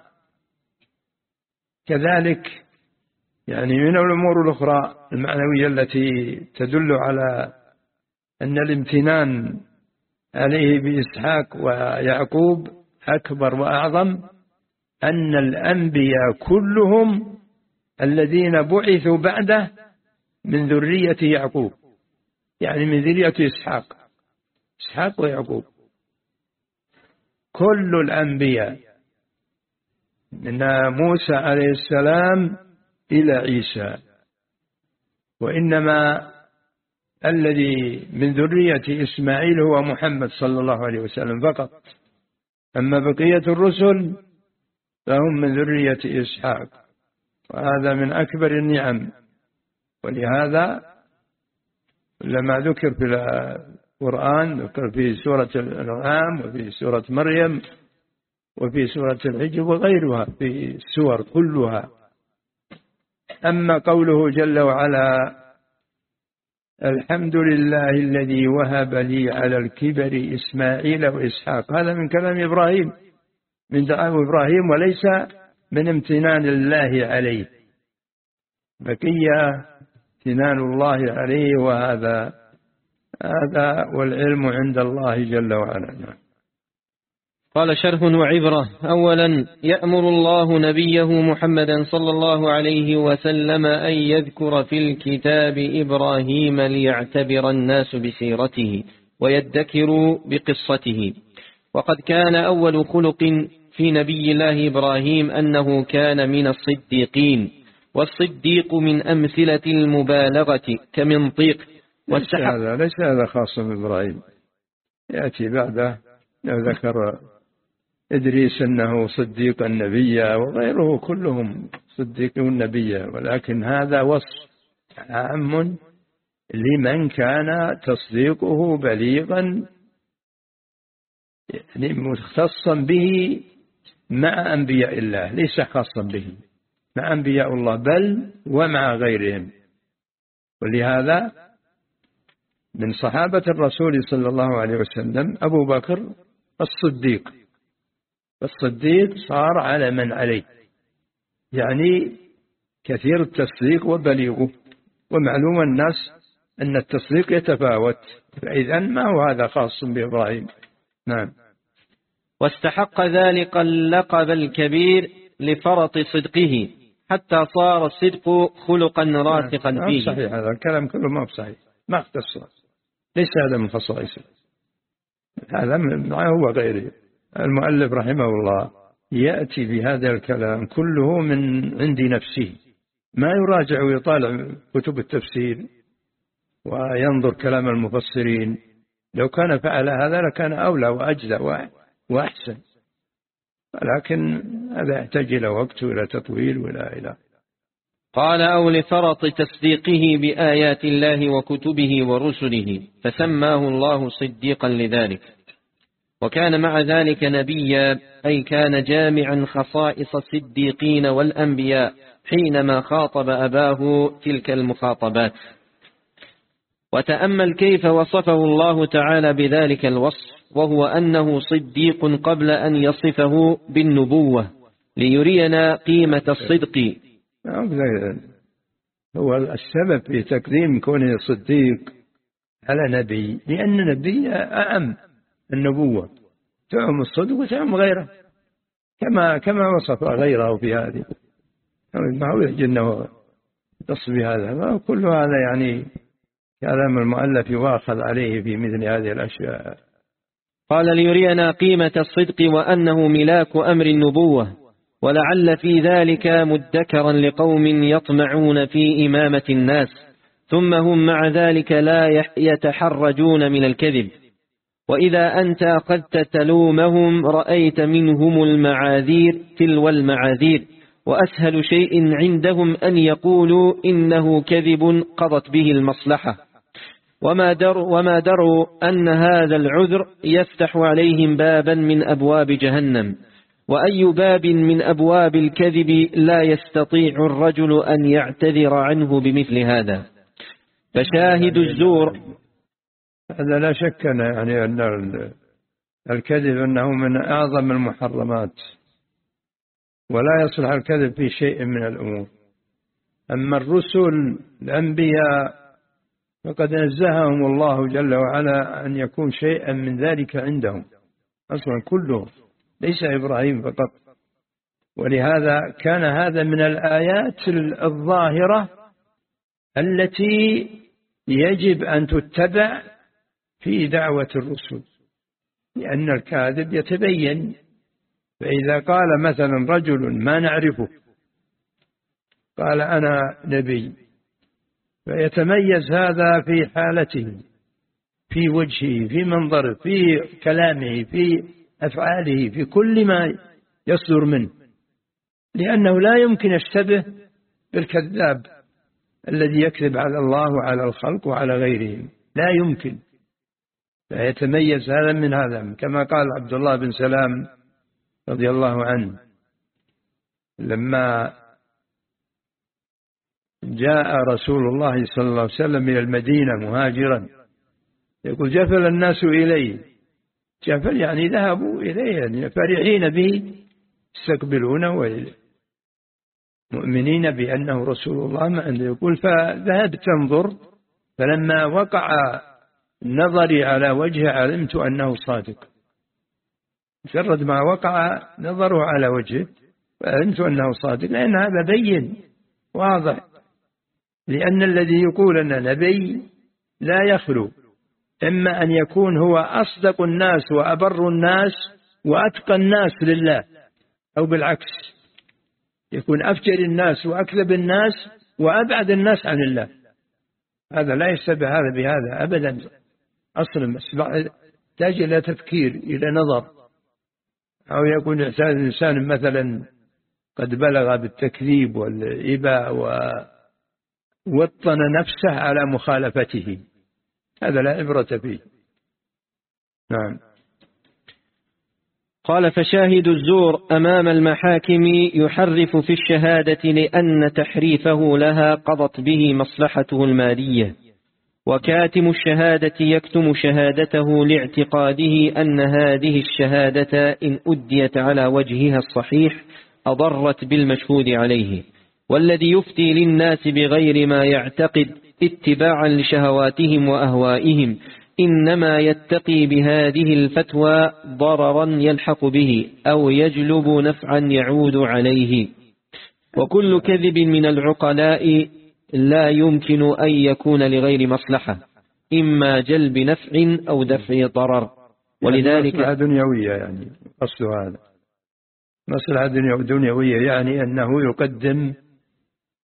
كذلك يعني من الأمور الأخرى المعنوية التي تدل على أن الامتنان عليه بإسحاق ويعقوب أكبر وأعظم، أن الأنبياء كلهم الذين بعثوا بعده من ذرية يعقوب، يعني من ذرية إسحاق، إسحاق ويعقوب. كل الأنبياء من موسى عليه السلام إلى عيسى، وإنما الذي من ذرية إسماعيل هو محمد صلى الله عليه وسلم فقط. أما بقية الرسل فهم من ذرية إسحاق، وهذا من أكبر النعم. ولهذا لما ذكر في القرآن ذكر في سورة الأنعام وفي سورة مريم وفي سورة الحج وغيرها في السور كلها. أما قوله جل وعلا: الحمد لله الذي وهب لي على الكبر إسماعيل وإسحاق، هذا من كلام إبراهيم، من دعاء إبراهيم، وليس من امتنان الله عليه، بقي امتنان الله عليه، وهذا هذا والعلم عند الله جل وعلا. قال: شرح وعبرة. أولا، يأمر الله نبيه محمدا صلى الله عليه وسلم أن يذكر في الكتاب إبراهيم ليعتبر الناس بسيرته ويذكروا بقصته. وقد كان أول خلق في نبي الله إبراهيم أنه كان من الصديقين، والصديق من أمثلة المبالغة كمنطيق. ليس هذا ليس هذا خاص بإبراهيم، يأتي بعده ذكر إدريس أنه صديق النبي، وغيره كلهم صديقون النبي، ولكن هذا وصف عام لمن كان تصديقه بليغا، يعني مختصا به مع أنبياء الله، ليس خاصا به مع أنبياء الله بل ومع غيرهم. ولهذا من صحابة الرسول صلى الله عليه وسلم أبو بكر الصديق، الصديق صار على من عليه، يعني كثير التصديق وبليغه، ومعلوم الناس أن التصديق يتفاوت، فإذا ما هو هذا خاص بإبراهيم. نعم. واستحق ذلك اللقب الكبير لفرط صدقه، حتى صار الصدق خلقا راسخا نعم. فيه. صحيح، هذا الكلام كله ما بصحيح، ما اختص، ليس هذا من خصائصه، هذا هو غيره. المؤلف رحمه الله يأتي بهذا الكلام كله من عند نفسه، ما يراجع ويطالع كتب التفسير وينظر كلام المفسرين. لو كان فعل هذا لكان أولى وأجزى وأحسن، لكن هذا يحتاج إلى وقت وإلى تطويل ولا إلى. قال: أو لفرط تصديقه بآيات الله وكتبه ورسله فسماه الله صديقا لذلك. وكان مع ذلك نبيا، أي كان جامعا خصائص الصديقين والأنبياء حينما خاطب أباه تلك المخاطبات. وتأمل كيف وصفه الله تعالى بذلك الوصف، وهو أنه صديق قبل أن يصفه بالنبوة ليرينا قيمة الصدق. هو السبب في تقديم كونه صديق على نبي، لأن النبي أعم النبوة، تعم الصدق وتعم غيره، كما كما وصف غيره في هذه. ما هو يجنه تصف هذا، كل هذا يعني كلام المؤلف واخذ عليه في مثل هذه الأشياء. قال: ليرينا قيمة الصدق وأنه ملاك أمر النبوة، ولعل في ذلك مدكرا لقوم يطمعون في إمامة الناس، ثم هم مع ذلك لا يتحرجون من الكذب. وإذا أنت أخذت تلومهم رأيت منهم المعاذير تلو المعاذير، وأسهل شيء عندهم أن يقولوا إنه كذب قضت به المصلحة، وما دروا, وما دروا أن هذا العذر يفتح عليهم بابا من أبواب جهنم، وأي باب من أبواب الكذب لا يستطيع الرجل أن يعتذر عنه بمثل هذا. فشاهد الزور، هذا لا شك يعني أن الكذب أنه من أعظم المحرمات، ولا يصلح الكذب في شيء من الأمور. أما الرسل الأنبياء فقد نزههم الله جل وعلا أن يكون شيئا من ذلك عندهم أصلا كلهم، ليس إبراهيم فقط. ولهذا كان هذا من الآيات الظاهرة التي يجب أن تتبع في دعوة الرسل، لأن الكاذب يتبين. فإذا قال مثلا رجل ما نعرفه قال أنا نبي، فيتميز هذا في حالته، في وجهه، في منظره، في كلامه، في أفعاله، في كل ما يصدر منه، لأنه لا يمكن يشتبه بالكذاب الذي يكذب على الله وعلى الخلق وعلى غيرهم، لا يمكن. فيتميز هذا من هذا، كما قال عبد الله بن سلام رضي الله عنه لما جاء رسول الله صلى الله عليه وسلم إلى المدينة مهاجرا، يقول جفل الناس إليه، جفل يعني ذهبوا إليه يعني فرحين به يستقبلونه مؤمنين بأنه رسول الله ما عنده. يقول فذهبت تنظر، فلما وقع نظري على وجهه علمت أنه صادق. مجرد ما وقع نظره على وجهه فعلمت أنه صادق، لأن هذا بين واضح. لأن الذي يقول أن نبي لا يخلو إما أن يكون هو أصدق الناس وأبر الناس وأتقى الناس لله، أو بالعكس يكون أفجر الناس وأكذب الناس وأبعد الناس عن الله. هذا لا يشتبه هذا بهذا أبدا أصلا، يحتاج إلى تفكير، إلى نظر. أو يكون إنسان مثلا قد بلغ بالتكذيب والإباء ووطن نفسه على مخالفته، هذا لا عبرة فيه. نعم. قال: فشاهد الزور أمام المحاكم يحرف في الشهادة لأن تحريفه لها قضت به مصلحته المالية، وكاتم الشهادة يكتم شهادته لاعتقاده أن هذه الشهادة إن أديت على وجهها الصحيح أضرت بالمشهود عليه. والذي يفتي للناس بغير ما يعتقد اتباعا لشهواتهم وأهوائهم إنما يتقي بهذه الفتوى ضررا يلحق به أو يجلب نفعا يعود عليه. وكل كذب من العقلاء لا يمكن أن يكون لغير مصلحة، إما جلب نفع أو دفع ضرر. ولذلك مصلحة دنيوية، يعني أصل هذا مصلحة دنيوية، يعني أنه يقدم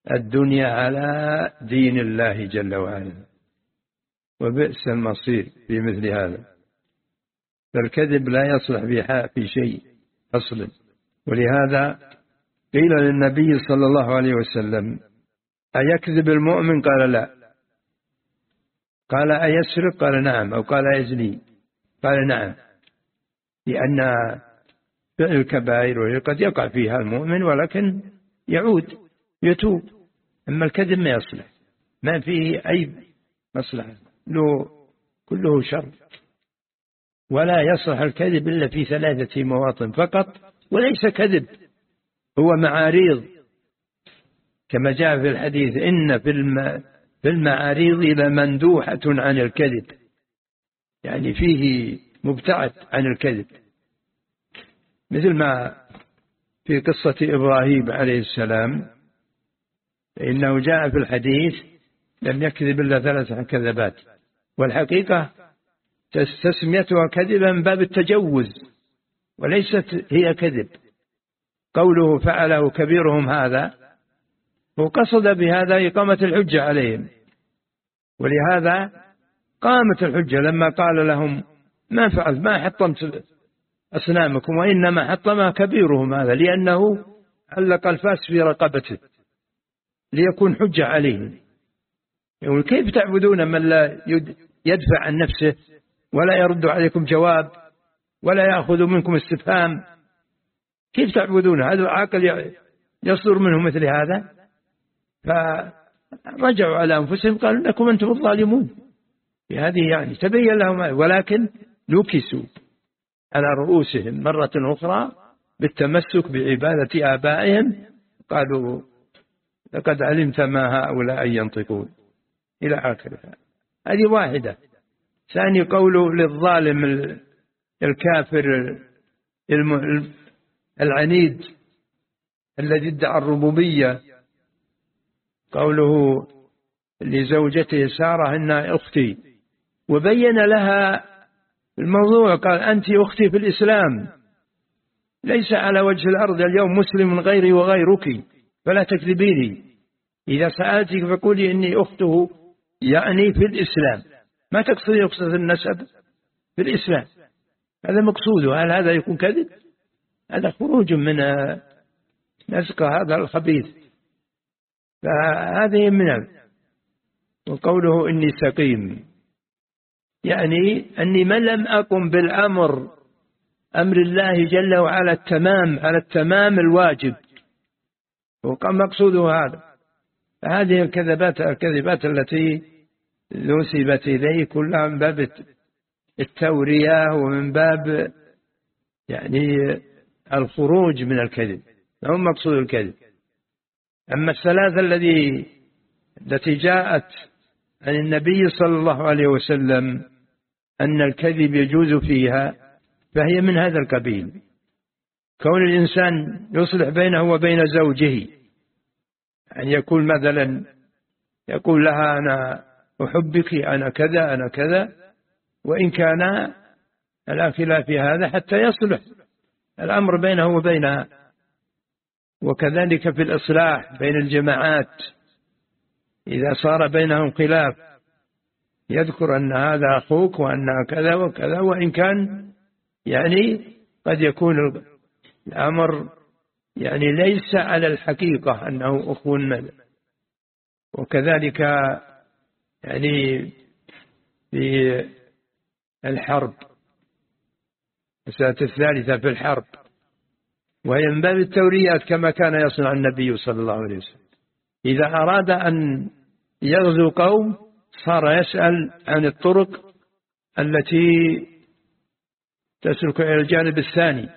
الدنيا على دين الله جل وعلا، وبئس المصير في مثل هذا. فالكذب لا يصلح في شيء أصلا. ولهذا قيل للنبي صلى الله عليه وسلم: أيكذب المؤمن؟ قال لا. قال أيسرق؟ قال نعم. أو قال أيزني؟ قال نعم. لأن فعل الكبائر قد يقع فيها المؤمن ولكن يعود يتوب. أما الكذب ما يصلح، ما فيه أي مصلحة، له كله شر. ولا يصلح الكذب إلا في ثلاثة مواطن فقط، وليس كذب، هو معاريض، كما جاء في الحديث: إن في المعاريض لمندوحة عن الكذب، يعني فيه مبتعد عن الكذب، مثل ما في قصة إبراهيم عليه السلام، إنه جاء في الحديث: لم يكذب إلا ثلاث كذبات. والحقيقة تسميتها كذبا من باب التجوز، وليست هي كذب. قوله فعله كبيرهم هذا، وقصد بهذا إقامة الحجة عليهم، ولهذا قامت الحجة لما قال لهم: ما فعلت، ما حطمت أصنامكم، وإنما حطمها كبيرهم هذا، لأنه علق الفاس في رقبته ليكون حجة عليهم. يقول: كيف تعبدون من لا يدفع عن نفسه ولا يرد عليكم جواب ولا يأخذ منكم استفهام؟ كيف تعبدون؟ هذا العاقل يصدر منه مثل هذا؟ فرجعوا على أنفسهم قالوا: إنكم أنتم الظالمون. هذه يعني تبين لهم، ولكن نكسوا على رؤوسهم مرة أخرى بالتمسك بعبادة آبائهم، قالوا: لقد علمت ما هؤلاء ينطقون، إلى آخرها. هذه واحدة. ثاني قوله للظالم الكافر العنيد الذي ادعى الربوبية، قوله لزوجته سارة: إن أختي، وبين لها الموضوع، قال: أنت أختي في الإسلام، ليس على وجه الأرض اليوم مسلم غيري وغيرك، فلا تكذبيني. إذا سألتك فقولي إني أخته، يعني في الإسلام، ما تقصدي يقصد النسب، في الإسلام، هذا مقصوده. هل هذا يكون كذب؟ هذا خروج من نسق هذا الخبيث. فهذه من. وقوله إني سقيم، يعني أني من لم أقم بالأمر، أمر الله جل وعلا التمام، على التمام الواجب، وقام مقصوده هذا. هذه الكذبات الكذبات التي نسبت إليه كلها من باب التورية ومن باب يعني الخروج من الكذب، هم مقصود الكذب. أما الثلاثة الذي التي جاءت عن النبي صلى الله عليه وسلم أن الكذب يجوز فيها، فهي من هذا القبيل. كون الإنسان يصلح بينه وبين زوجه، أن يقول مثلا يقول لها: أنا أحبك، أنا كذا أنا كذا، وإن كان الخلاف في هذا حتى يصلح الأمر بينه وبينها. وكذلك في الإصلاح بين الجماعات، إذا صار بينهم خلاف يذكر أن هذا أخوك وأن كذا وكذا، وإن كان يعني قد يكون الأمر يعني ليس على الحقيقة أنه أخو. وكذلك يعني في الحرب، السنة الثالثة في الحرب، وهي من باب التوريات كما كان يصنع النبي صلى الله عليه وسلم. إذا أراد أن يغزو قوم صار يسأل عن الطرق التي تسلك إلى الجانب الثاني.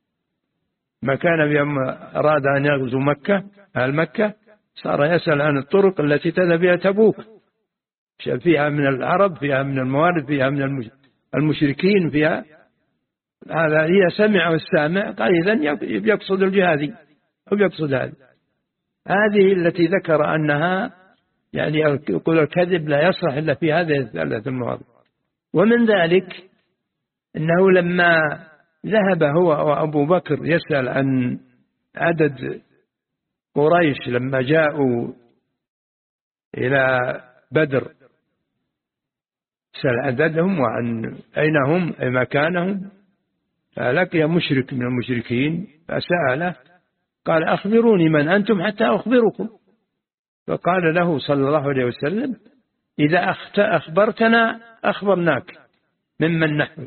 ما كان يوم أراد أن يغزو مكة أهل مكة صار يسأل عن الطرق التي تذهب إلى تبوك، فيها من العرب، فيها من الموارد، فيها من المشركين، فيها هذا. إذا سمع السامع قال: إذن يقصد الجهادي أو يقصد هذه. هذه التي ذكر أنها يعني يقول الكذب لا يصلح إلا في هذه الثلاث المواضع. ومن ذلك أنه لما ذهب هو وأبو بكر يسأل عن عدد قريش لما جاءوا إلى بدر، سأل عددهم وعن أين هم، أي مكانهم. فلقي مشرك من المشركين فسأله قال أخبروني من أنتم حتى أخبركم. فقال له صلى الله عليه وسلم إذا أخبرتنا أخبرناك ممن نحن.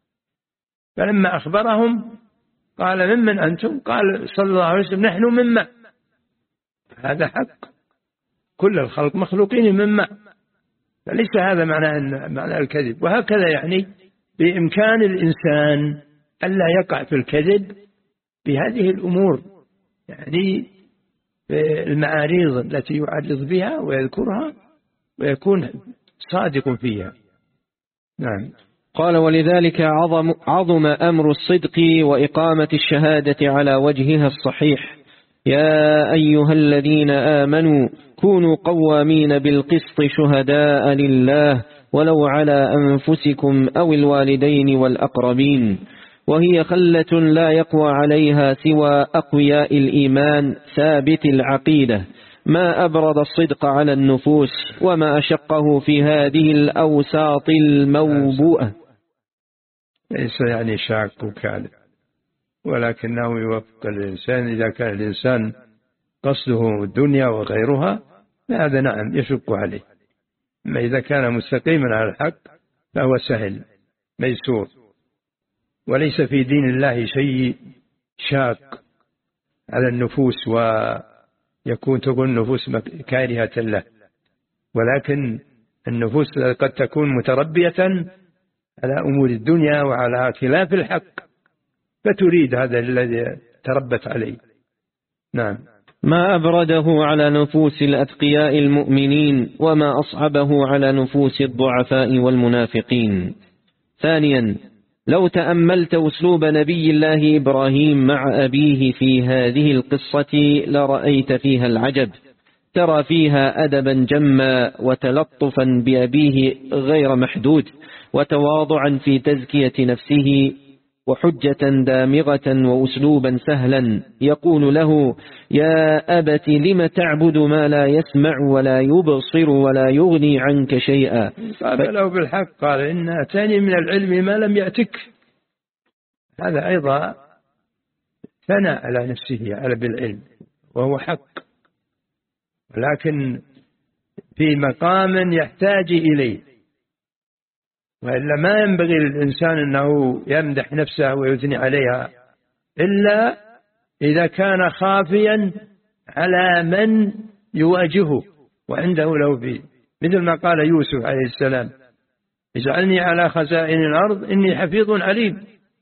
فلما أخبرهم قال ممن أنتم؟ قال صلى الله عليه وسلم نحن من ماء. هذا حق، كل الخلق مخلوقين من ماء، فليس هذا معنى معنى الكذب. وهكذا يعني بإمكان الإنسان ألا يقع في الكذب بهذه الأمور، يعني المعاريض التي يعرض بها ويذكرها ويكون صادق فيها. نعم. قال ولذلك عظم, عظم أمر الصدق وإقامة الشهادة على وجهها الصحيح. يا أيها الذين آمنوا كونوا قوامين بالقسط شهداء لله ولو على أنفسكم أو الوالدين والأقربين، وهي خلة لا يقوى عليها سوى أقوياء الإيمان ثابت العقيدة، ما أبرد الصدق على النفوس وما أشقه في هذه الأوساط الموبوءة. ليس يعني شاك وكالب، ولكنه يوفق الإنسان إذا كان الإنسان قصده الدنيا وغيرها هذا نعم يشق عليه، أما إذا كان مستقيما على الحق فهو سهل ميسور. وليس في دين الله شيء شاق على النفوس ويكون تكون النفوس كارهة له، ولكن النفوس قد تكون متربية على أمور الدنيا وعلى خلاف الحق فتريد هذا الذي تربت عليه. نعم. ما أبرده على نفوس الأتقياء المؤمنين وما أصعبه على نفوس الضعفاء والمنافقين. ثانيا، لو تأملت أسلوب نبي الله إبراهيم مع أبيه في هذه القصة لرأيت فيها العجب، ترى فيها أدبا جما وتلطفا بأبيه غير محدود، وتواضعا في تزكية نفسه، وحجة دامغة وأسلوبا سهلا يقول له يا أبت لم تعبد ما لا يسمع ولا يبصر ولا يغني عنك شيئا. قابله بالحق، قال إن أتاني من العلم ما لم يأتك. هذا أيضا ثنى على نفسه على بالعلم وهو حق، ولكن في مقام يحتاج إليه، وإلا ما ينبغي للإنسان أنه يمدح نفسه ويثني عليها إلا إذا كان خافيا على من يواجهه وعنده له فيه، مثل ما قال يوسف عليه السلام اجعلني على خزائن الأرض إني حفيظ عليم.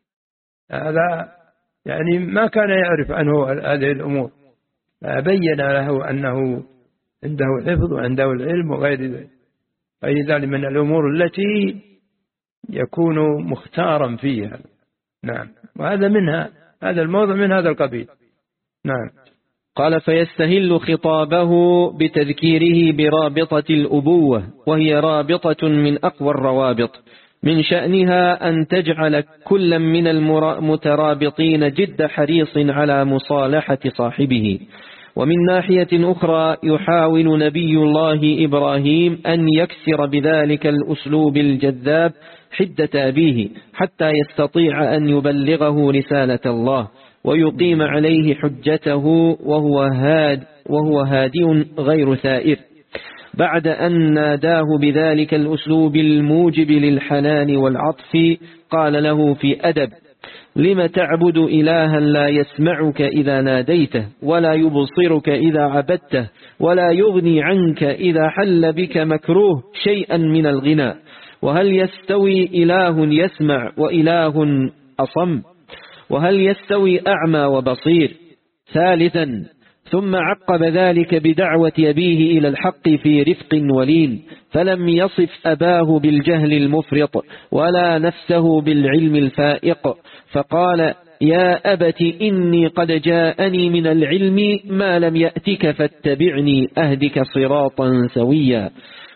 هذا يعني ما كان يعرف عنه هذه الأمور، فبين له أنه عنده الحفظ وعنده العلم وغير ذلك، غير ذلك من الأمور التي يكون مختارا فيها. نعم. وهذا منها، هذا الموضع من هذا القبيل. نعم. قال فيستهل خطابه بتذكيره برابطة الأبوة، وهي رابطة من أقوى الروابط، من شأنها أن تجعل كل من المترابطين جد حريص على مصالحة صاحبه. ومن ناحية أخرى يحاول نبي الله إبراهيم أن يكسر بذلك الأسلوب الجذاب حدة أبيه حتى يستطيع أن يبلغه رسالة الله ويقيم عليه حجته وهو هاد وهو هادئ غير ثائر، بعد أن ناداه بذلك الأسلوب الموجب للحنان والعطف قال له في أدب لم تعبد إلها لا يسمعك إذا ناديته ولا يبصرك إذا عبدته ولا يغني عنك إذا حل بك مكروه شيئا من الغنى، وهل يستوي إله يسمع وإله أصم؟ وهل يستوي أعمى وبصير؟ ثالثا، ثم عقب ذلك بدعوة أبيه إلى الحق في رفق ولين، فلم يصف أباه بالجهل المفرط ولا نفسه بالعلم الفائق، فقال يا أبت إني قد جاءني من العلم ما لم يأتك فاتبعني أهدك صراطا سويا.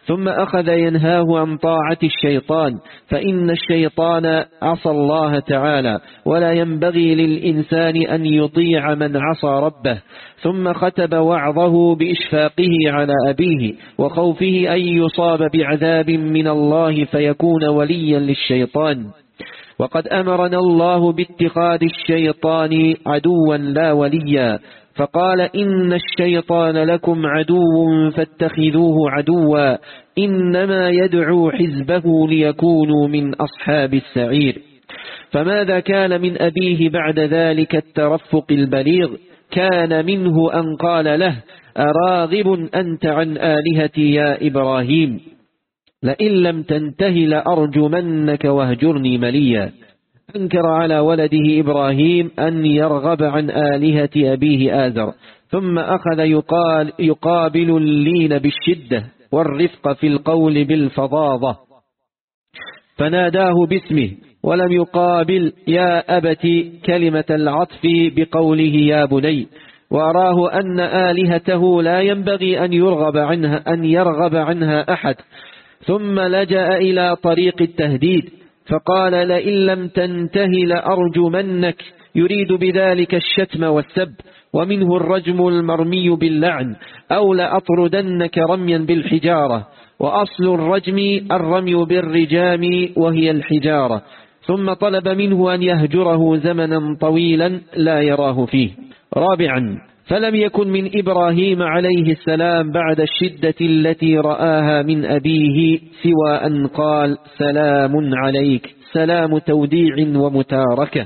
ثم أخذ ينهاه عن طاعة الشيطان، فإن الشيطان عصى الله تعالى، ولا ينبغي للإنسان أن يطيع من عصى ربه. ثم ختم وعظه بإشفاقه على أبيه وخوفه أن يصاب بعذاب من الله فيكون وليا للشيطان. وقد أمرنا الله باتخاذ الشيطان عدوا لا وليا، فقال إن الشيطان لكم عدو فاتخذوه عدوا إنما يدعو حزبه ليكونوا من أصحاب السعير. فماذا كان من أبيه بعد ذلك الترفق البليغ؟ كان منه أن قال له أراغب أنت عن آلهتي يا إبراهيم، لئن لم تنته لأرجمنك واهجرني مليا. أنكر على ولده إبراهيم أن يرغب عن آلهة أبيه آزر، ثم أخذ يقال يقابل اللين بالشدة والرفق في القول بالفظاظة، فناداه باسمه ولم يقابل يا أبت كلمة العطف بقوله يا بني، وأراه أن آلهته لا ينبغي أن يرغب عنها أن يرغب عنها أحد. ثم لجأ إلى طريق التهديد، فقال لئن لم تنته لأرجمنك، يريد بذلك الشتم والسب، ومنه الرجم المرمي باللعن، أو لأطردنك رميا بالحجارة، وأصل الرجم الرمي بالرجام وهي الحجارة. ثم طلب منه أن يهجره زمنا طويلا لا يراه فيه. رابعا، فلم يكن من إبراهيم عليه السلام بعد الشدة التي رآها من أبيه سوى أن قال سلام عليك، سلام توديع ومتاركة،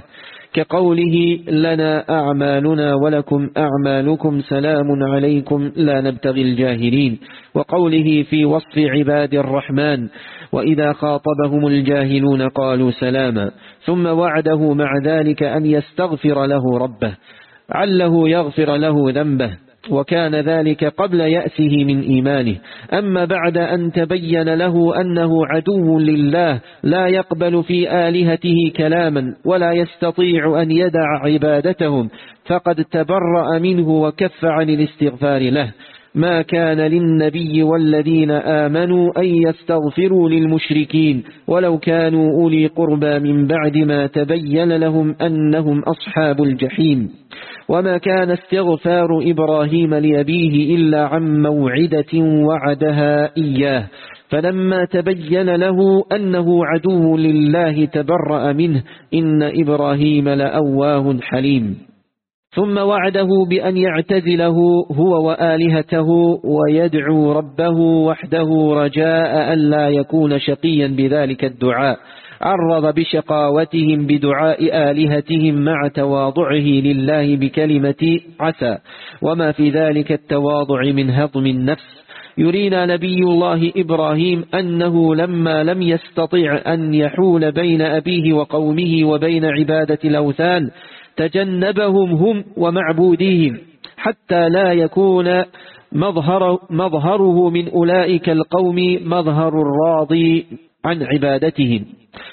كقوله لنا أعمالنا ولكم أعمالكم سلام عليكم لا نبتغي الجاهلين، وقوله في وصف عباد الرحمن وإذا خاطبهم الجاهلون قالوا سلاما. ثم وعده مع ذلك أن يستغفر له ربه عله يغفر له ذنبه، وكان ذلك قبل يأسه من إيمانه. أما بعد أن تبين له أنه عدو لله لا يقبل في آلهته كلاما ولا يستطيع أن يدع عبادتهم، فقد تبرأ منه وكف عن الاستغفار له. ما كان للنبي والذين آمنوا أن يستغفروا للمشركين ولو كانوا أولي قربى من بعد ما تبين لهم أنهم أصحاب الجحيم. وما كان استغفار إبراهيم لأبيه إلا عن موعدة وعدها إياه، فلما تبين له أنه عدو لله تبرأ منه، إن إبراهيم لأواه حليم. ثم وعده بأن يعتزله هو وآلهته ويدعو ربه وحده رجاء أن لا يكون شقيا بذلك الدعاء. عرض بشقاوتهم بدعاء آلهتهم مع تواضعه لله بكلمة عسى، وما في ذلك التواضع من هضم النفس. يرينا نبي الله إبراهيم أنه لما لم يستطع أن يحول بين أبيه وقومه وبين عبادة الأوثان تجنبهم هم ومعبوديهم، حتى لا يكون مظهر مظهره من أولئك القوم مظهر الراضي عن عبادتهم،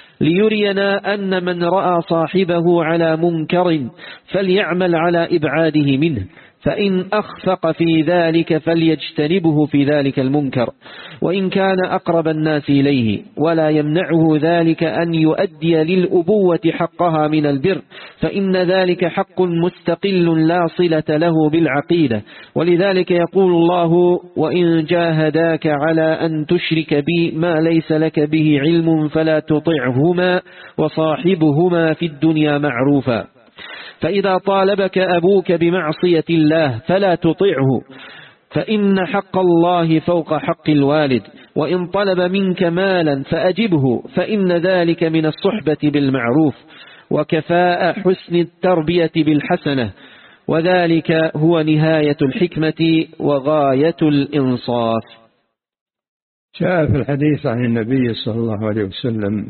ليرينا أن من رأى صاحبه على منكر فليعمل على إبعاده منه، فإن أخفق في ذلك فليجتنبه في ذلك المنكر وإن كان أقرب الناس إليه، ولا يمنعه ذلك أن يؤدي للأبوة حقها من البر، فإن ذلك حق مستقل لا صلة له بالعقيدة. ولذلك يقول الله وإن جاهداك على أن تشرك بي ما ليس لك به علم فلا تطعهما وصاحبهما في الدنيا معروفا. فإذا طالبك أبوك بمعصية الله فلا تطعه، فإن حق الله فوق حق الوالد، وإن طلب منك مالا فأجبه، فإن ذلك من الصحبة بالمعروف وكفاء حسن التربية بالحسنة، وذلك هو نهاية الحكمة وغاية الإنصاف. جاء في الحديث عن النبي صلى الله عليه وسلم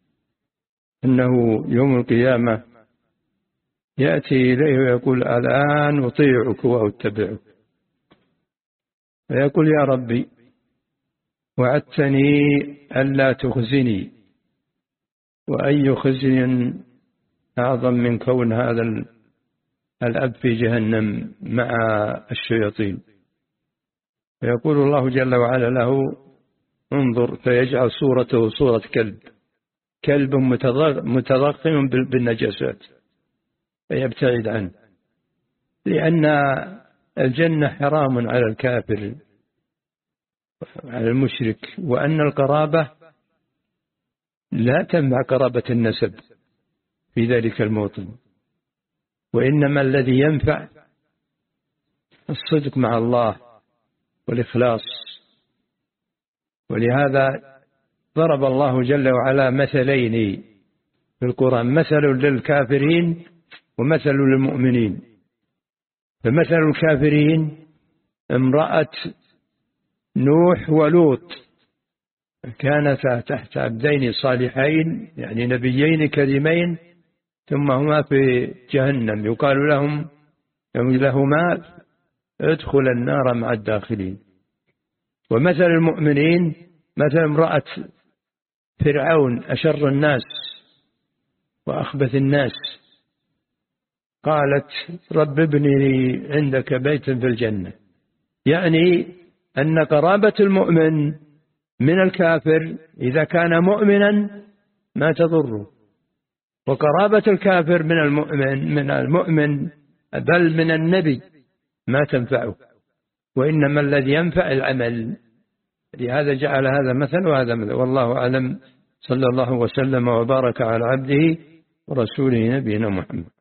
أنه يوم القيامة يأتي إليه ويقول الآن أطيعك وأتبعك، فيقول يا ربي وعدتني ألا تخزني، وأي خزي أعظم من كون هذا الأب في جهنم مع الشياطين. فيقول الله جل وعلا له انظر فيجعل صورته صورة كلب كلب متضخم بالنجاسات فيبتعد عنه، لأن الجنة حرام على الكافر على المشرك، وأن القرابة لا تنفع قرابة النسب في ذلك الموطن، وإنما الذي ينفع الصدق مع الله والإخلاص. ولهذا ضرب الله جل وعلا مثلين في القرآن، مثل للكافرين ومثل للمؤمنين. فمثل الكافرين امرأة نوح ولوط كانتا تحت عبدين صالحين يعني نبيين كريمين، ثم هما في جهنم يقال لهم لهما ادخل النار مع الداخلين. ومثل المؤمنين مثل امرأة فرعون أشر الناس وأخبث الناس، قالت رب ابني لي عندك بيتا في الجنة، يعني أن قرابة المؤمن من الكافر إذا كان مؤمنا ما تضره، وقرابة الكافر من المؤمن من المؤمن بل من النبي ما تنفعه، وإنما الذي ينفع العمل. لهذا جعل هذا مثل وهذا مثل، والله أعلم. صلى الله وسلم وبارك على عبده ورسوله نبينا محمد.